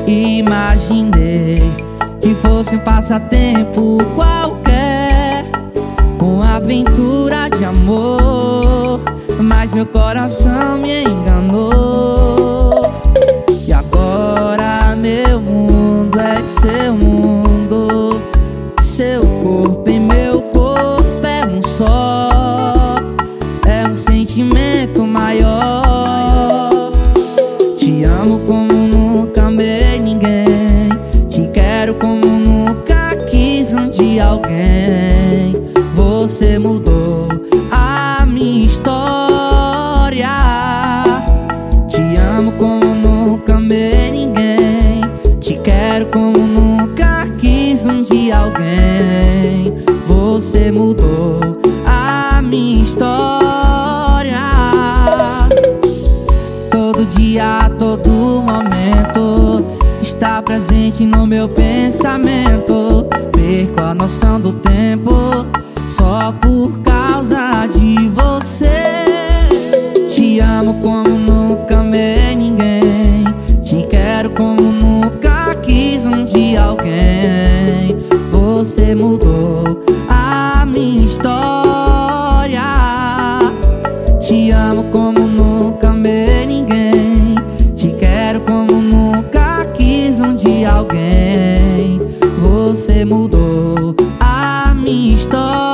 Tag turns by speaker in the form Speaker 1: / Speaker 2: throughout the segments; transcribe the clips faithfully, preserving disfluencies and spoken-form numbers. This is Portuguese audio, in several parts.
Speaker 1: Imaginei que fosse um passatempo qualquer, uma aventura de amor, mas meu coração me enganou. E agora meu mundo é seu mundo, seu corpo em meu corpo é um só, é um sentimento maior. Te amo como nunca amei ninguém, te quero como nunca quis um de alguém. Você mudou a minha história. Te amo como nunca amei ninguém, te quero como nunca quis um de alguém. Você mudou a minha história. Todo dia, a todo momento está presente no meu pensamento. Perco a noção do tempo só por causa de você. Te amo como nunca amei ninguém, te quero como nunca quis um de alguém. Você mudou a minha história. Te amo como nunca amei ninguém, te quero como nunca quis um de alguém. Você mudou a minha história.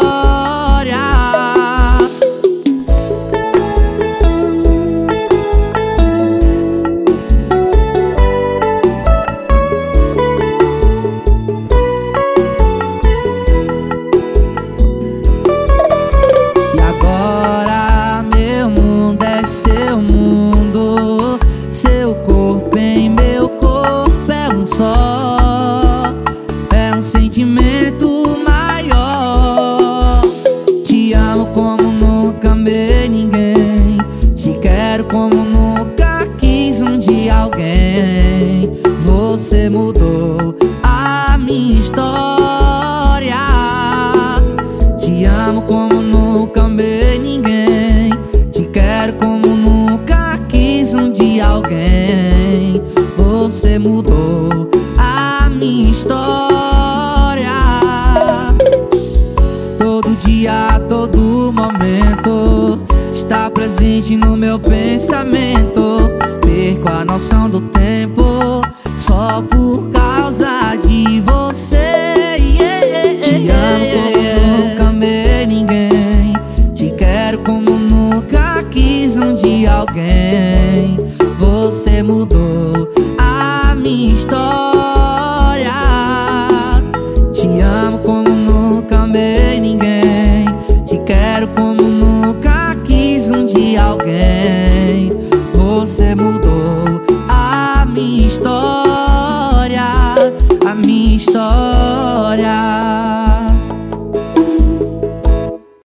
Speaker 1: E agora meu mundo é seu mundo, seu corpo em meu corpo é um só, é um sentimento maior. Te amo como nunca amei ninguém, te quero como nunca quis um de alguém. Você mudou a minha história. Te amo como nunca amei ninguém, te quero como nunca quis um de alguém. Você mudou a minha história. Todo dia, a todo momento está presente no meu pensamento.